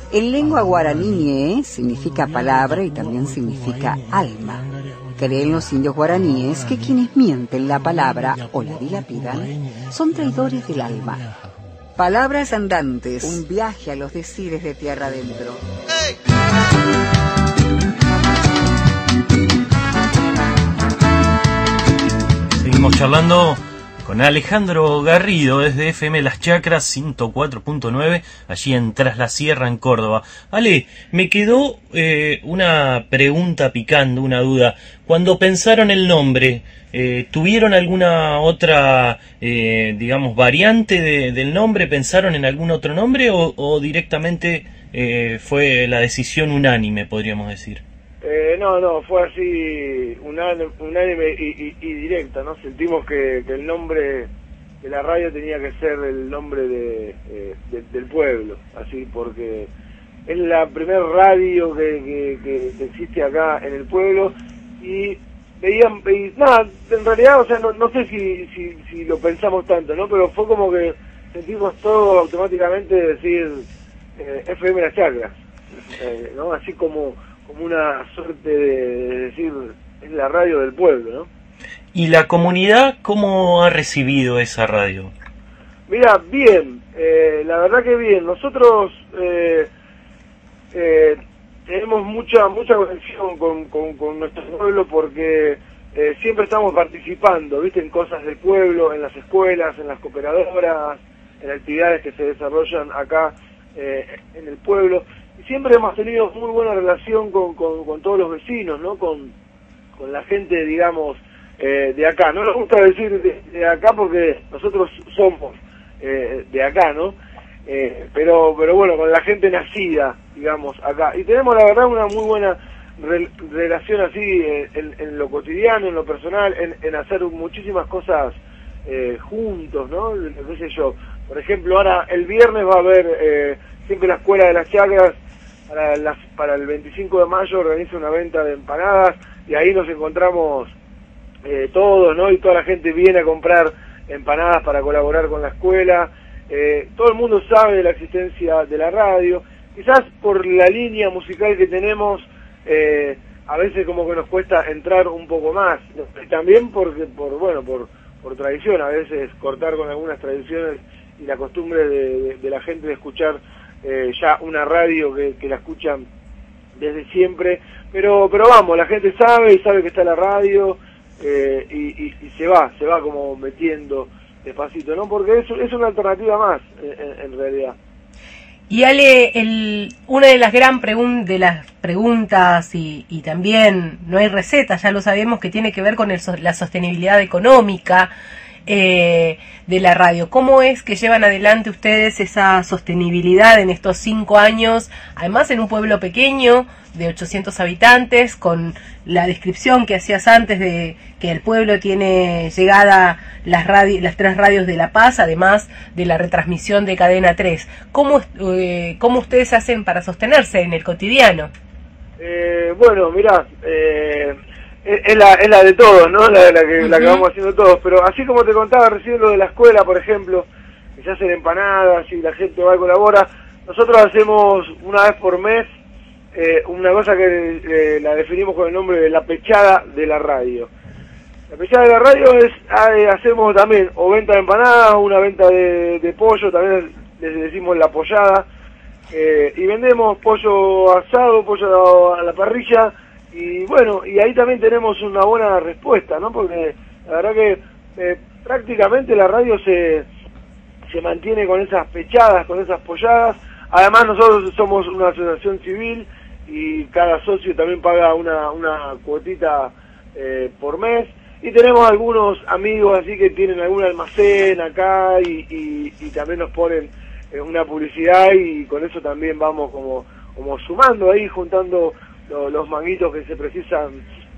En lengua guaraní significa palabra y también significa alma. Creen los indios guaraníes que quienes mienten la palabra o la dilapidan son traidores del alma. Palabras andantes, un viaje a los decires de tierra adentro. ¡Hey! Seguimos charlando con Alejandro Garrido desde FM Las Chacras 104.9, allí en Tras la Sierra, en Córdoba. Ale, me quedó una pregunta picando, una duda. Cuando pensaron el nombre, ¿tuvieron alguna otra, digamos, variante del nombre? ¿Pensaron en algún otro nombre o directamente fue la decisión unánime, podríamos decir? No, fue así, unánime y directa, ¿no? Sentimos que el nombre de la radio tenía que ser el nombre del pueblo, así, porque es la primer radio que existe acá en el pueblo, y nada, en realidad, o sea, no sé si lo pensamos tanto, ¿no? Pero fue como que sentimos todo automáticamente decir FM Las Chacras, ¿no? Así como una suerte de decir, es la radio del pueblo, ¿no? ¿Y la comunidad cómo ha recibido esa radio? Mira, bien, la verdad que bien. Nosotros tenemos mucha conexión con nuestro pueblo porque siempre estamos participando, ¿viste? En cosas del pueblo, en las escuelas, en las cooperadoras, en actividades que se desarrollan acá en el pueblo. Y siempre hemos tenido muy buena relación con todos los vecinos, ¿no? Con la gente, digamos, de acá. No nos gusta decir de acá porque nosotros somos de acá, ¿no? Pero bueno, con la gente nacida, digamos, acá. Y tenemos, la verdad, una muy buena relación así en lo cotidiano, en lo personal, en hacer muchísimas cosas juntos, ¿no? Qué sé yo. Por ejemplo, ahora el viernes va a haber siempre la Escuela de las Chacras. Para el 25 de mayo organiza una venta de empanadas y ahí nos encontramos todos, ¿no? Y toda la gente viene a comprar empanadas para colaborar con la escuela. Todo el mundo sabe de la existencia de la radio. Quizás por la línea musical que tenemos, a veces como que nos cuesta entrar un poco más. También porque por tradición, a veces cortar con algunas tradiciones y la costumbre de la gente de escuchar ya una radio que la escuchan desde siempre, pero vamos, la gente sabe que está la radio y se va como metiendo despacito, ¿no? Porque es una alternativa más en realidad. Y Ale, una de las preguntas y también no hay receta, ya lo sabemos, que tiene que ver con la sostenibilidad económica de la radio. ¿Cómo es que llevan adelante ustedes esa sostenibilidad en estos 5 años, además en un pueblo pequeño de 800 habitantes, con la descripción que hacías antes de que el pueblo tiene llegada las 3 radios de La Paz, además de la retransmisión de Cadena 3? ¿Cómo ustedes hacen para sostenerse en el cotidiano? Bueno, mirá, es la de todos, ¿no? La que vamos haciendo todos, pero así como te contaba recién lo de la escuela, por ejemplo, que se hacen empanadas y la gente va y colabora, nosotros hacemos una vez por mes una cosa que la definimos con el nombre de la pechada de la radio. La pechada de la radio hacemos también o venta de empanadas, o una venta de pollo, también les decimos la pollada, y vendemos pollo asado, pollo a la parrilla. Y bueno, y ahí también tenemos una buena respuesta, ¿no? Porque la verdad que prácticamente la radio se mantiene con esas pechadas, con esas polladas. Además nosotros somos una asociación civil y cada socio también paga una cuotita por mes. Y tenemos algunos amigos así que tienen algún almacén acá y también nos ponen una publicidad, y con eso también vamos como sumando ahí, juntando los manguitos que se precisan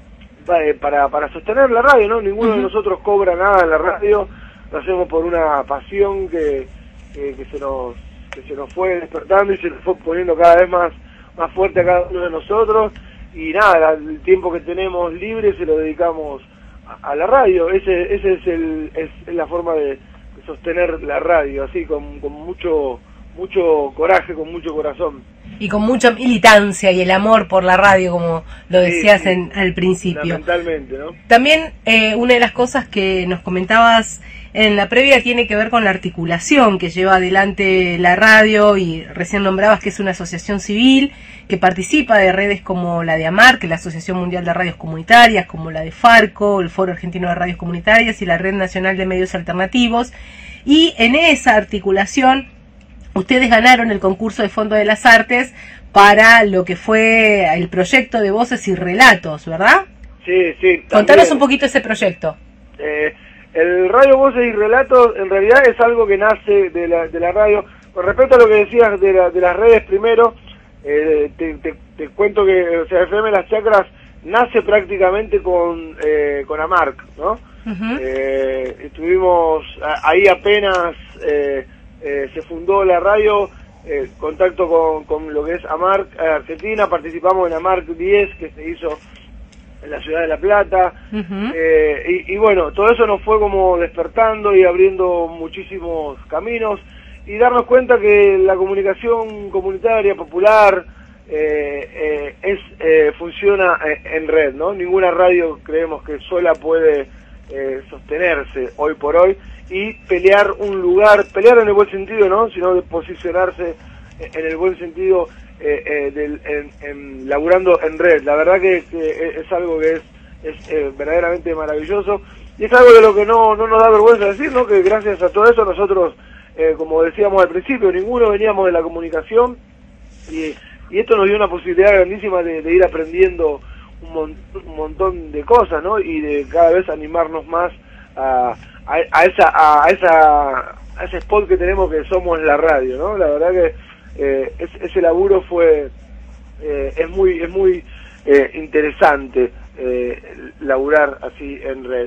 para sostener la radio, ¿no? Ninguno de nosotros cobra nada en la radio, lo hacemos por una pasión que se nos fue despertando y se nos fue poniendo cada vez más fuerte a cada uno de nosotros, y nada, el tiempo que tenemos libre se lo dedicamos a la radio. Ese es la forma de sostener la radio, así con mucho coraje, con mucho corazón. Y con mucha militancia y el amor por la radio, como lo decías al principio. Fundamentalmente, ¿no? También una de las cosas que nos comentabas en la previa tiene que ver con la articulación que lleva adelante la radio, y recién nombrabas que es una asociación civil que participa de redes como la de AMAR, que es la Asociación Mundial de Radios Comunitarias, como la de FARCO, el Foro Argentino de Radios Comunitarias y la Red Nacional de Medios Alternativos. Y en esa articulación ustedes ganaron el concurso de Fondo de las Artes para lo que fue el proyecto de Voces y Relatos, ¿verdad? Sí, sí. Contanos un poquito ese proyecto. El Radio Voces y Relatos en realidad es algo que nace de la radio. Con respecto a lo que decías de las redes primero, te cuento que, o sea, FM Las Chacras nace prácticamente con AMARC, ¿no? Uh-huh. Estuvimos ahí apenas se fundó la radio, contacto con lo que es AMARC Argentina, participamos en AMARC 10 que se hizo en la ciudad de La Plata. Uh-huh. Y bueno, todo eso nos fue como despertando y abriendo muchísimos caminos, y darnos cuenta que la comunicación comunitaria, popular, funciona en red, ¿no? Ninguna radio creemos que sola puede sostenerse hoy por hoy y pelear un lugar, pelear en el buen sentido, ¿no? Sino de posicionarse en el buen sentido, laburando en red. La verdad que es algo que es verdaderamente maravilloso, y es algo de lo que no nos da vergüenza decir, ¿no? Que gracias a todo eso nosotros, como decíamos al principio, ninguno veníamos de la comunicación, y esto nos dio una posibilidad grandísima de ir aprendiendo un montón de cosas, ¿no? Y de cada vez animarnos más a ese spot que tenemos, que somos la radio, ¿no? La verdad que ese laburo es muy interesante, laburar así en red.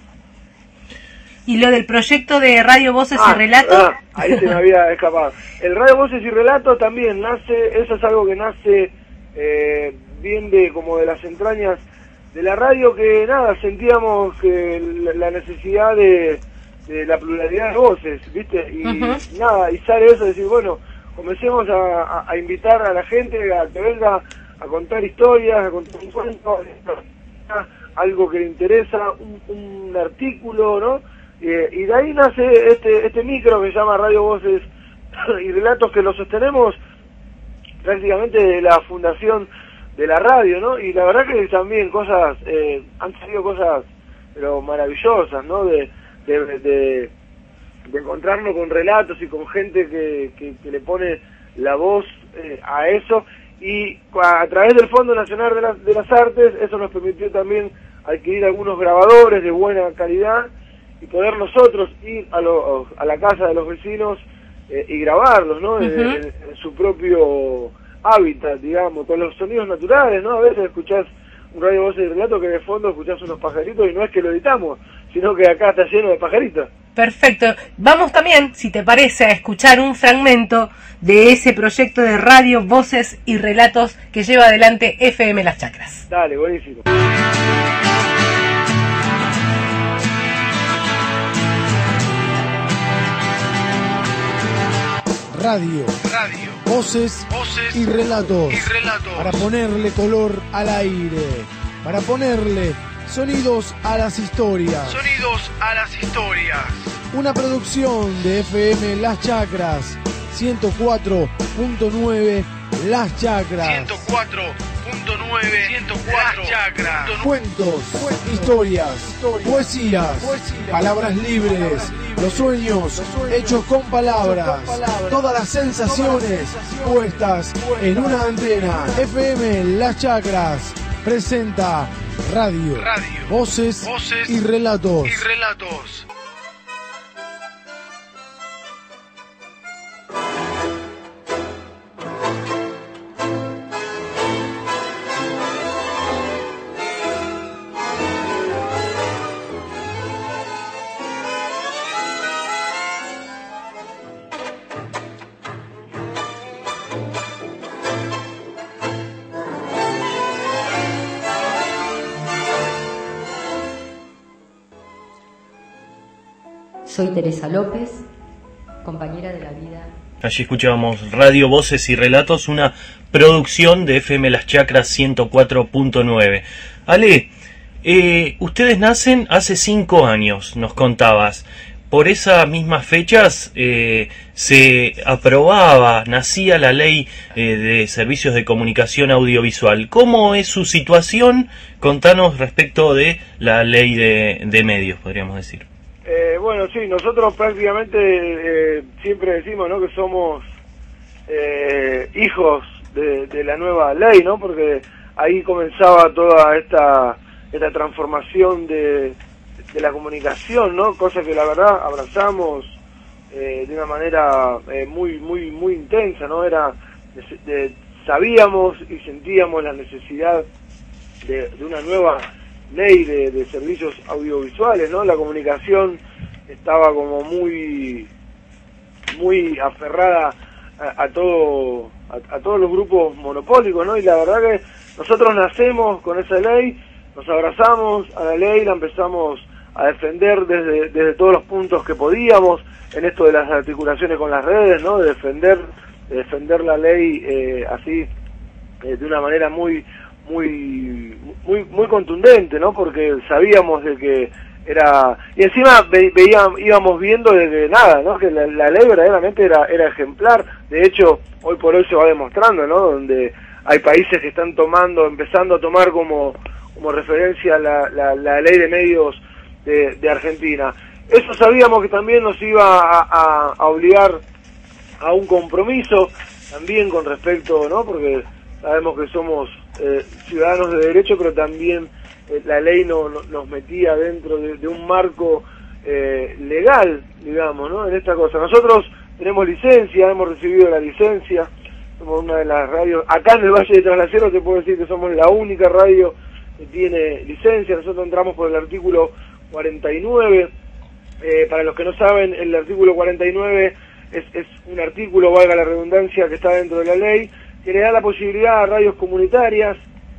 ¿Y lo del proyecto de Radio Voces y Relatos? Ahí se me había escapado. El Radio Voces y Relatos también nace, eso es algo que nace bien como de las entrañas de la radio, que nada, sentíamos que la necesidad de la pluralidad de voces, ¿viste? Y uh-huh. Nada, y sale eso de decir, bueno, comencemos a invitar a la gente a que venga a contar historias, a contar un cuento, algo que le interesa, un artículo, ¿no? Y de ahí nace este micro que se llama Radio Voces y Relatos, que lo sostenemos prácticamente de la fundación de la radio, ¿no? Y la verdad que también han salido cosas pero maravillosas, ¿no? De encontrarnos con relatos y con gente que le pone la voz a eso, y a través del Fondo Nacional de las Artes eso nos permitió también adquirir algunos grabadores de buena calidad y poder nosotros ir a la casa de los vecinos y grabarlos, ¿no? Uh-huh. En su propio hábitat, digamos, con los sonidos naturales, ¿no? A veces escuchás un Radio Voces y Relato que de fondo escuchás unos pajaritos, y no es que lo editamos, sino que acá está lleno de pajaritos. Perfecto. Vamos también, si te parece, a escuchar un fragmento de ese proyecto de Radio Voces y Relatos que lleva adelante FM Las Chacras. Dale, buenísimo. Radio. Voces y relatos. Para ponerle color al aire. Para ponerle sonidos a las historias. Una producción de FM Las Chacras. 104.9 Las Chacras. 104.9 Las Chacras. Cuentos, historias, poesías, palabras libres. Los sueños hechos con palabras, todas las sensaciones puestas en una antena. FM Las Chacras presenta Radio, Voces y Relatos. Soy Teresa López compañera de la vida. Allí escuchábamos Radio Voces y Relatos, una producción de FM Las Chacras 104.9. Ale, ustedes nacen hace 5 años, nos contabas. Por esas mismas fechas se aprobaba, nacía la ley de servicios de comunicación audiovisual. ¿Cómo es su situación? Contanos respecto de la ley de medios, podríamos decir. Bueno, sí, nosotros prácticamente siempre decimos, ¿no?, que somos hijos de la nueva ley, ¿no? Porque ahí comenzaba toda esta transformación de la comunicación, ¿no? Cosa que la verdad abrazamos de una manera muy intensa, ¿no? Sabíamos y sentíamos la necesidad de una nueva ley de servicios audiovisuales, ¿no? La comunicación estaba como muy aferrada a todos los grupos monopólicos, ¿no? Y la verdad que nosotros nacemos con esa ley, nos abrazamos a la ley, la empezamos a defender desde todos los puntos que podíamos en esto de las articulaciones con las redes, ¿no? De defender la ley así de una manera muy contundente, ¿no? Porque sabíamos de que era, y encima íbamos viendo de que nada, ¿no? Que la ley verdaderamente era ejemplar. De hecho, hoy por hoy se va demostrando, ¿no? Donde hay países que están empezando a tomar como referencia la ley de medios de Argentina. Eso sabíamos que también nos iba a obligar a un compromiso también con respecto, ¿no? Porque sabemos que somos ciudadanos de derecho, pero también la ley nos metía dentro de un marco legal, digamos, ¿no? En esta cosa. Nosotros tenemos licencia, hemos recibido la licencia, somos una de las radios, acá en el Valle de Tras la Sierra te puedo decir que somos la única radio que tiene licencia. Nosotros entramos por el artículo 49, para los que no saben, el artículo 49 es un artículo, valga la redundancia, que está dentro de la ley, que le da la posibilidad a radios comunitarias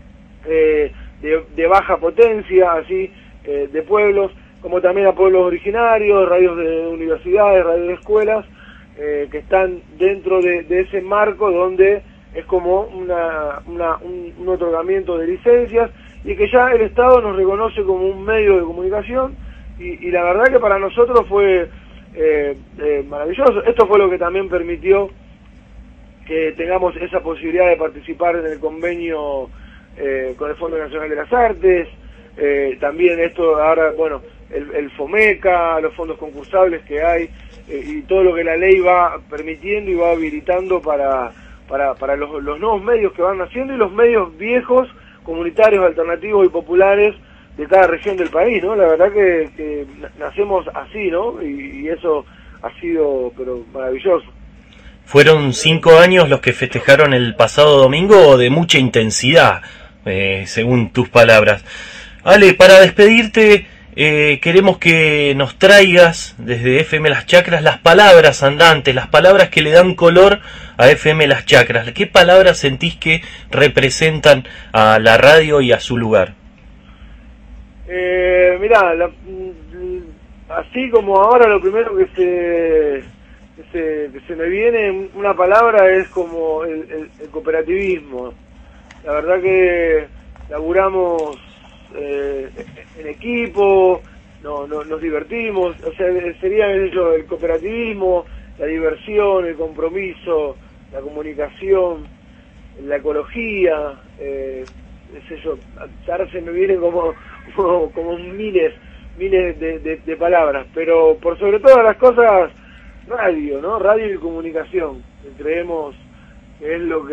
de baja potencia, así, de pueblos, como también a pueblos originarios, radios de universidades, radios de escuelas, que están dentro de ese marco donde es como un otorgamiento de licencias, y que ya el Estado nos reconoce como un medio de comunicación, y la verdad que para nosotros fue maravilloso. Esto fue lo que también permitió que tengamos esa posibilidad de participar en el convenio con el Fondo Nacional de las Artes, también esto ahora, bueno, el FOMECA, los fondos concursables que hay, y todo lo que la ley va permitiendo y va habilitando para los nuevos medios que van naciendo, y los medios viejos, comunitarios, alternativos y populares de cada región del país, ¿no? La verdad que nacemos así, ¿no? Y eso ha sido, pero maravilloso. Fueron 5 años los que festejaron el pasado domingo de mucha intensidad, según tus palabras. Ale, para despedirte, queremos que nos traigas desde FM Las Chacras las palabras andantes, las palabras que le dan color a FM Las Chacras. ¿Qué palabras sentís que representan a la radio y a su lugar? Mirá, así como ahora lo primero que se me viene una palabra es como el cooperativismo. La verdad que laburamos en equipo, nos divertimos, o sea, sería eso, el cooperativismo, la diversión, el compromiso, la comunicación, la ecología, es eso. Ahora se me vienen como miles de palabras, pero por sobre todas las cosas, radio, ¿no? Radio y comunicación, que creemos que es lo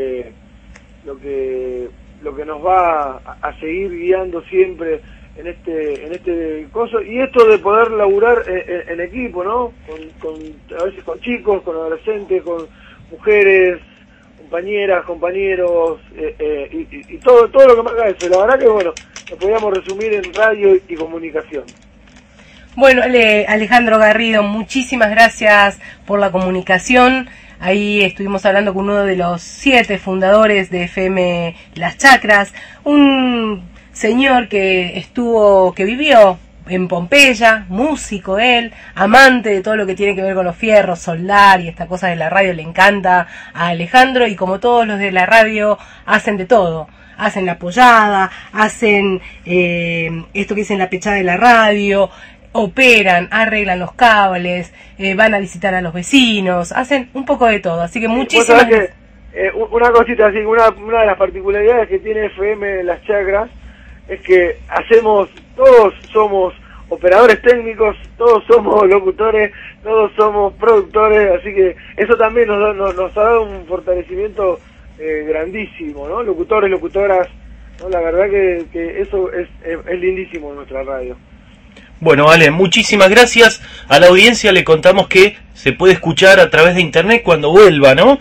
que nos va a seguir guiando siempre en este coso, y esto de poder laburar en equipo, ¿no? A veces con chicos, con adolescentes, con mujeres, compañeras, compañeros, y todo lo que marca eso. La verdad que, bueno, lo podríamos resumir en radio y comunicación. Bueno, Alejandro Garrido, muchísimas gracias por la comunicación. Ahí estuvimos hablando con uno de los 7 fundadores de FM Las Chacras, un señor que vivió en Pompeya, músico él, amante de todo lo que tiene que ver con los fierros, soldar y esta cosa de la radio le encanta a Alejandro, y como todos los de la radio hacen de todo. Hacen la apoyada, hacen esto que dicen la pechada de la radio, operan, arreglan los cables, van a visitar a los vecinos, hacen un poco de todo, así que muchísimas gracias. Una cosita así, una de las particularidades que tiene FM Las Chacras es que todos somos operadores técnicos, todos somos locutores, todos somos productores, así que eso también nos ha dado un fortalecimiento grandísimo, ¿no? Locutores, locutoras, ¿no? La verdad que eso es lindísimo en nuestra radio. Bueno, Ale, muchísimas gracias. A la audiencia le contamos que se puede escuchar a través de internet cuando vuelva, ¿no?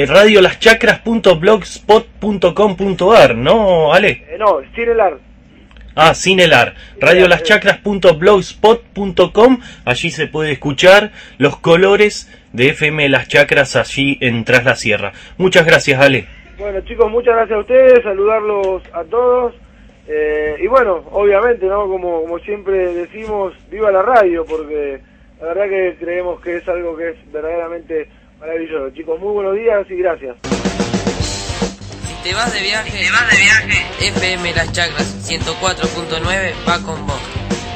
Radiolaschacras.blogspot.com.ar, ¿no, Ale? No, Cinelar. Ah, Cinelar. Radiolaschacras.blogspot.com. Allí se puede escuchar los colores de FM Las Chacras allí en Tras la Sierra. Muchas gracias, Ale. Bueno, chicos, muchas gracias a ustedes, saludarlos a todos. Y bueno, obviamente, ¿no? Como siempre decimos, viva la radio, porque la verdad que creemos que es algo que es verdaderamente maravilloso. Chicos, muy buenos días y gracias. Si te vas de viaje, FM Las Chacras 104.9 va con vos.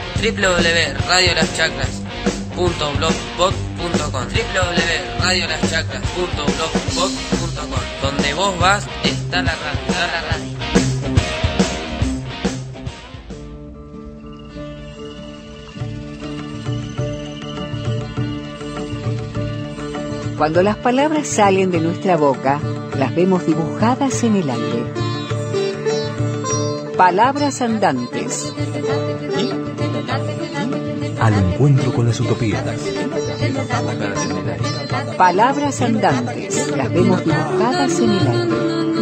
www.radiolaschacras.blogspot.com www.radiolaschacras.blogspot.com. Donde vos vas está la radio. Cuando las palabras salen de nuestra boca, las vemos dibujadas en el aire. Palabras andantes. Al encuentro con las utopías. Palabras andantes, las vemos dibujadas en el aire.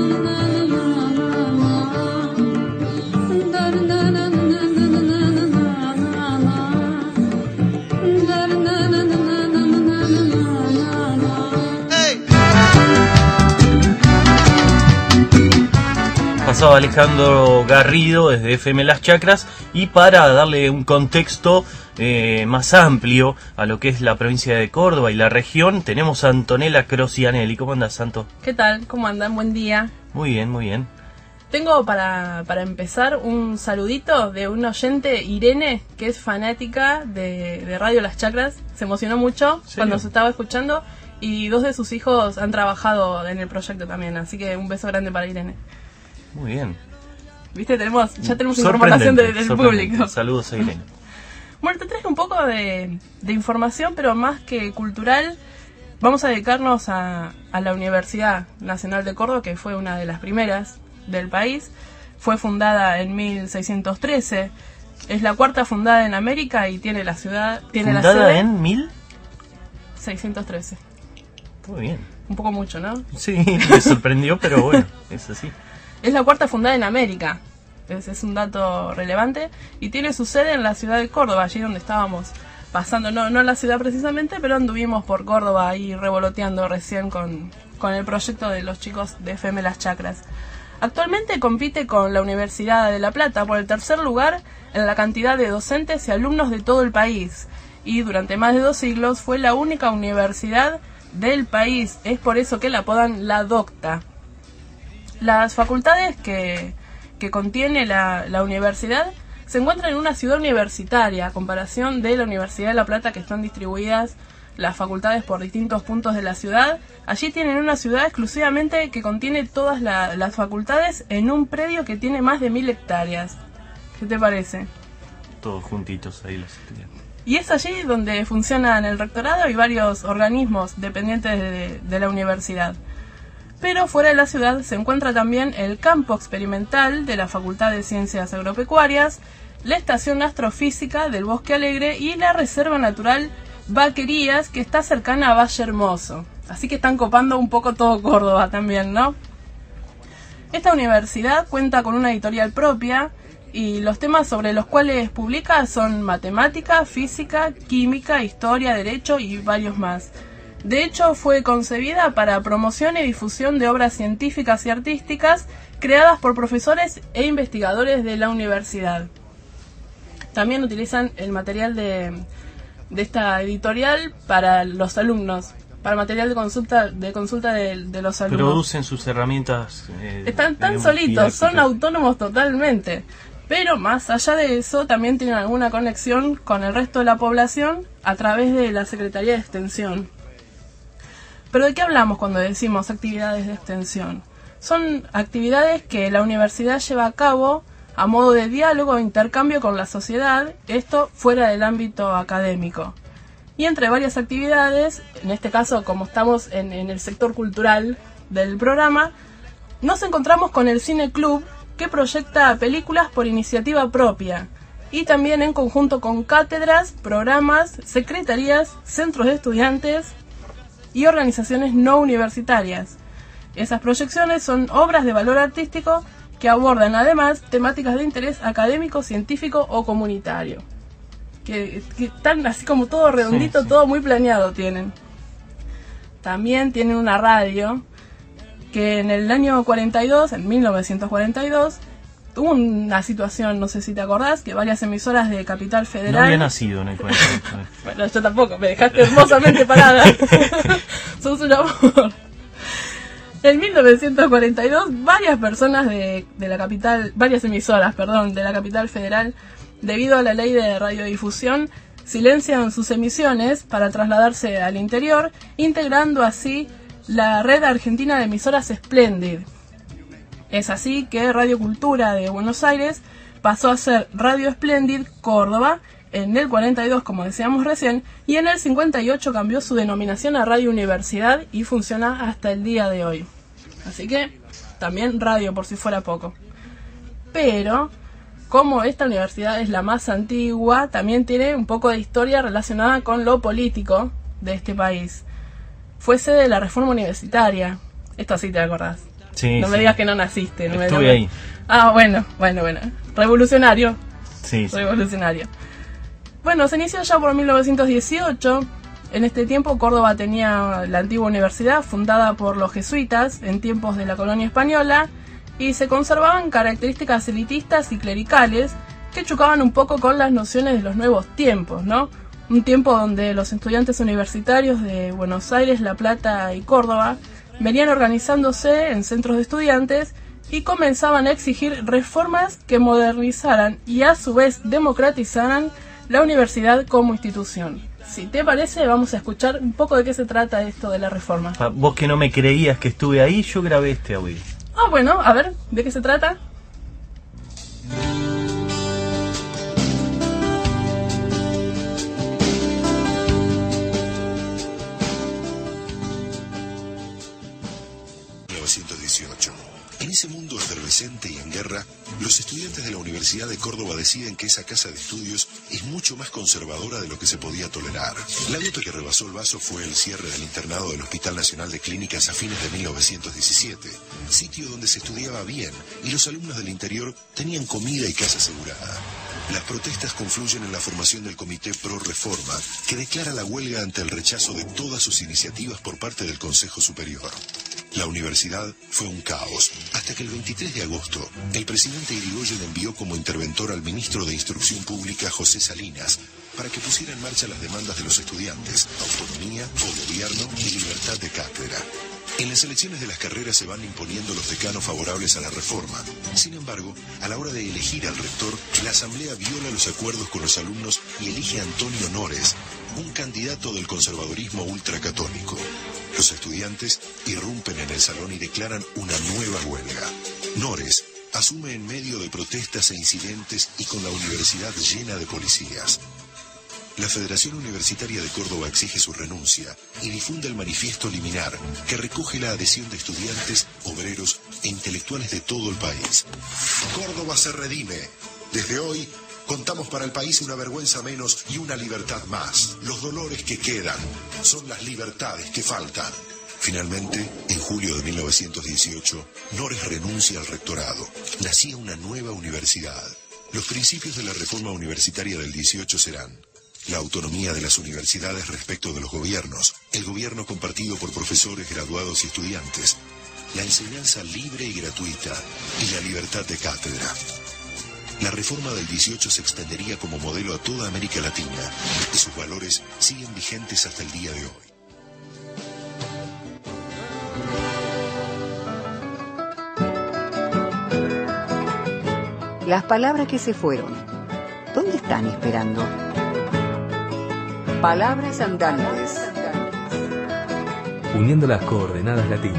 Pasaba Alejandro Garrido desde FM Las Chacras, y para darle un contexto más amplio a lo que es la provincia de Córdoba y la región, tenemos a Antonella Crocianelli. ¿Cómo andas, Santo? ¿Qué tal? ¿Cómo andan? Buen día. Muy bien, muy bien. Tengo para empezar un saludito de un oyente, Irene, que es fanática de Radio Las Chacras. Se emocionó mucho cuando se estaba escuchando, y 2 de sus hijos han trabajado en el proyecto también, así que un beso grande para Irene. Muy bien. ¿Viste? Ya tenemos información del público. Saludos a Irene. Bueno, te traje un poco de información, pero más que cultural, vamos a dedicarnos a la Universidad Nacional de Córdoba, que fue una de las primeras del país. Fue fundada en 1613. Es la 4ª fundada en América y tiene la ciudad... ¿Fundada en 1613. Muy bien. Un poco mucho, ¿no? Sí, me sorprendió, pero bueno, es así. Es la 4ª fundada en América, es un dato relevante, y tiene su sede en la ciudad de Córdoba, allí donde estábamos pasando, no en la ciudad precisamente, pero anduvimos por Córdoba ahí revoloteando recién con el proyecto de los chicos de FM Las Chacras. Actualmente compite con la Universidad de La Plata por el 3er lugar en la cantidad de docentes y alumnos de todo el país, y durante más de 2 siglos fue la única universidad del país. Es por eso que la apodan la Docta. Las facultades que contiene la universidad se encuentran en una ciudad universitaria, a comparación de la Universidad de La Plata, que están distribuidas las facultades por distintos puntos de la ciudad. Allí tienen una ciudad exclusivamente que contiene todas las facultades en un predio que tiene más de 1000 hectáreas. ¿Qué te parece? Todos juntitos ahí los estudiantes. Y es allí donde funcionan el rectorado y varios organismos dependientes de la universidad. Pero fuera de la ciudad se encuentra también el campo experimental de la Facultad de Ciencias Agropecuarias, la estación astrofísica del Bosque Alegre y la Reserva Natural Vaquerías, que está cercana a Valle Hermoso. Así que están copando un poco todo Córdoba también, ¿no? Esta universidad cuenta con una editorial propia, y los temas sobre los cuales publica son matemática, física, química, historia, derecho y varios más. De hecho, fue concebida para promoción y difusión de obras científicas y artísticas creadas por profesores e investigadores de la universidad. también utilizan el material de esta editorial para los alumnos, para material de consulta de los alumnos. Producen sus herramientas. Están tan solitos, son autónomos totalmente. Pero más allá de eso, también tienen alguna conexión con el resto de la población a través de la Secretaría de Extensión. ¿Pero de qué hablamos cuando decimos actividades de extensión? Son actividades que la universidad lleva a cabo a modo de diálogo e intercambio con la sociedad, esto fuera del ámbito académico. Y entre varias actividades, en este caso como estamos en el sector cultural del programa, nos encontramos con el Cine Club, que proyecta películas por iniciativa propia, y también en conjunto con cátedras, programas, secretarías, centros de estudiantes y organizaciones no universitarias. Esas proyecciones son obras de valor artístico que abordan además temáticas de interés académico, científico o comunitario. Que están así como todo redondito, sí. Todo muy planeado tienen. También tienen una radio que en el año 42, en 1942, tuvo una situación, no sé si te acordás, que varias emisoras de Capital Federal... No había nacido en el 42. Bueno, yo tampoco, me dejaste hermosamente parada. Sos un amor. En 1942, varias personas de la capital, varias emisoras, de la Capital Federal, debido a la ley de radiodifusión, silencian sus emisiones para trasladarse al interior, integrando así la red argentina de emisoras Splendid. Es así que Radio Cultura de Buenos Aires pasó a ser Radio Splendid Córdoba en el 42, como decíamos recién, y en el 58 cambió su denominación a Radio Universidad y funciona hasta el día de hoy. Así que también radio por si fuera poco. Pero como esta universidad es la más antigua, también tiene un poco de historia relacionada con lo político de este país. Fue sede de la reforma universitaria. Esto sí te acordás. Sí, no me digas que no naciste. No estuve ahí. Ah, bueno. Revolucionario. Sí. Revolucionario. Bueno, se inició ya por 1918. En este tiempo Córdoba tenía la antigua universidad fundada por los jesuitas en tiempos de la colonia española y se conservaban características elitistas y clericales que chocaban un poco con las nociones de los nuevos tiempos, ¿no? Un tiempo donde los estudiantes universitarios de Buenos Aires, La Plata y Córdoba venían organizándose en centros de estudiantes y comenzaban a exigir reformas que modernizaran y a su vez democratizaran la universidad como institución. Si te parece, vamos a escuchar un poco de qué se trata esto de la reforma. Vos que no me creías que estuve ahí, yo grabé este audio. Ah, bueno, a ver, ¿de qué se trata? En ese mundo efervescente y en guerra, los estudiantes de la Universidad de Córdoba deciden que esa casa de estudios es mucho más conservadora de lo que se podía tolerar. La gota que rebasó el vaso fue el cierre del internado del Hospital Nacional de Clínicas a fines de 1917, sitio donde se estudiaba bien y los alumnos del interior tenían comida y casa asegurada. Las protestas confluyen en la formación del Comité Pro Reforma, que declara la huelga ante el rechazo de todas sus iniciativas por parte del Consejo Superior. La universidad fue un caos, hasta que el 23 de agosto, el presidente Irigoyen envió como interventor al ministro de Instrucción Pública, José Salinas, para que pusiera en marcha las demandas de los estudiantes, autonomía, gobierno y libertad de cátedra. En las elecciones de las carreras se van imponiendo los decanos favorables a la reforma. Sin embargo, a la hora de elegir al rector, la asamblea viola los acuerdos con los alumnos y elige a Antonio Nores, un candidato del conservadurismo ultracatólico. Los estudiantes irrumpen en el salón y declaran una nueva huelga. Nores asume en medio de protestas e incidentes y con la universidad llena de policías. La Federación Universitaria de Córdoba exige su renuncia y difunde el manifiesto liminar que recoge la adhesión de estudiantes, obreros e intelectuales de todo el país. Córdoba se redime. Desde hoy contamos para el país una vergüenza menos y una libertad más. Los dolores que quedan son las libertades que faltan. Finalmente, en julio de 1918, Nores renuncia al rectorado. Nacía una nueva universidad. Los principios de la reforma universitaria del 18 serán: la autonomía de las universidades respecto de los gobiernos, el gobierno compartido por profesores, graduados y estudiantes, la enseñanza libre y gratuita y la libertad de cátedra. la reforma del 18 se extendería como modelo a toda América Latina y sus valores siguen vigentes hasta el día de hoy. Las palabras que se fueron, ¿dónde están esperando? Palabras andantes. Uniendo las coordenadas latinas.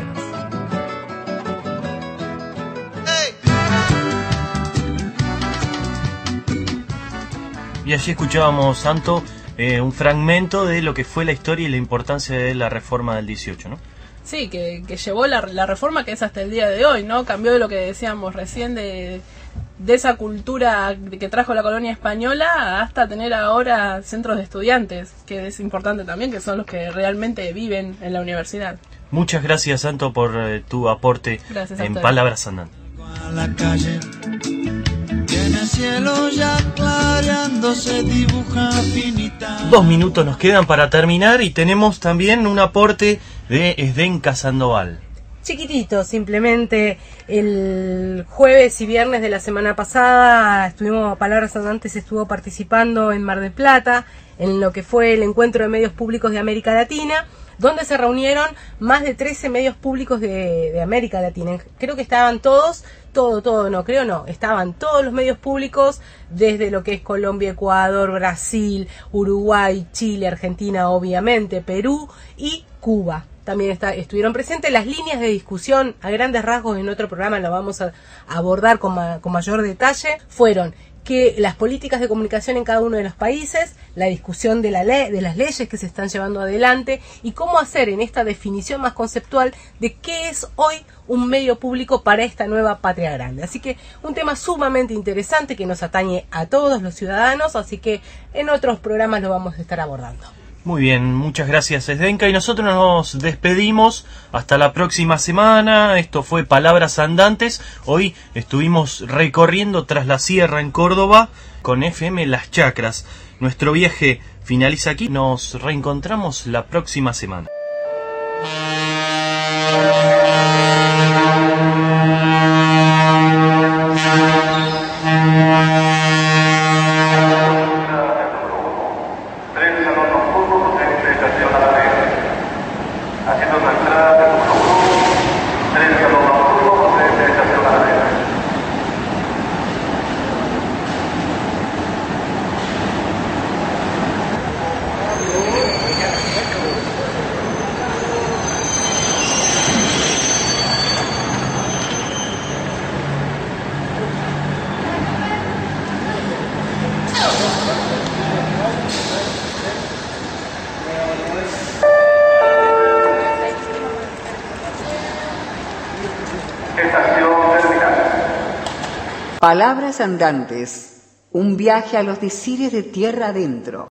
Y allí escuchábamos, Santo, un fragmento de lo que fue la historia y la importancia de la reforma del 18, ¿no? Sí, que llevó la reforma que es hasta el día de hoy, ¿no? Cambió de lo que decíamos recién de esa cultura que trajo la colonia española hasta tener ahora centros de estudiantes, que es importante también, que son los que realmente viven en la universidad. Muchas gracias, Santo, por tu aporte en Palabras Andantes. La calle tiene cielo ya clareándose, dibuja finita. 2 minutos nos quedan para terminar y tenemos también un aporte de Zdenka Sandoval. Chiquitito, simplemente el jueves y viernes de la semana pasada Palabras Andantes estuvo participando en Mar del Plata en lo que fue el encuentro de medios públicos de América Latina, donde se reunieron más de 13 medios públicos de América Latina. Creo que estaban estaban todos los medios públicos, desde lo que es Colombia, Ecuador, Brasil, Uruguay, Chile, Argentina, obviamente, Perú y Cuba. También estuvieron presentes. Las líneas de discusión, a grandes rasgos, en otro programa lo vamos a abordar con mayor detalle, fueron que las políticas de comunicación en cada uno de los países, la discusión de las leyes que se están llevando adelante y cómo hacer en esta definición más conceptual de qué es hoy un medio público para esta nueva patria grande. Así que un tema sumamente interesante que nos atañe a todos los ciudadanos, así que en otros programas lo vamos a estar abordando. Muy bien, muchas gracias, Zdenka, y nosotros nos despedimos hasta la próxima semana. Esto fue Palabras Andantes. Hoy estuvimos recorriendo Tras la Sierra en Córdoba con FM Las Chacras. Nuestro viaje finaliza aquí. Nos reencontramos la próxima semana. Palabras Andantes, un viaje a los decires de tierra adentro.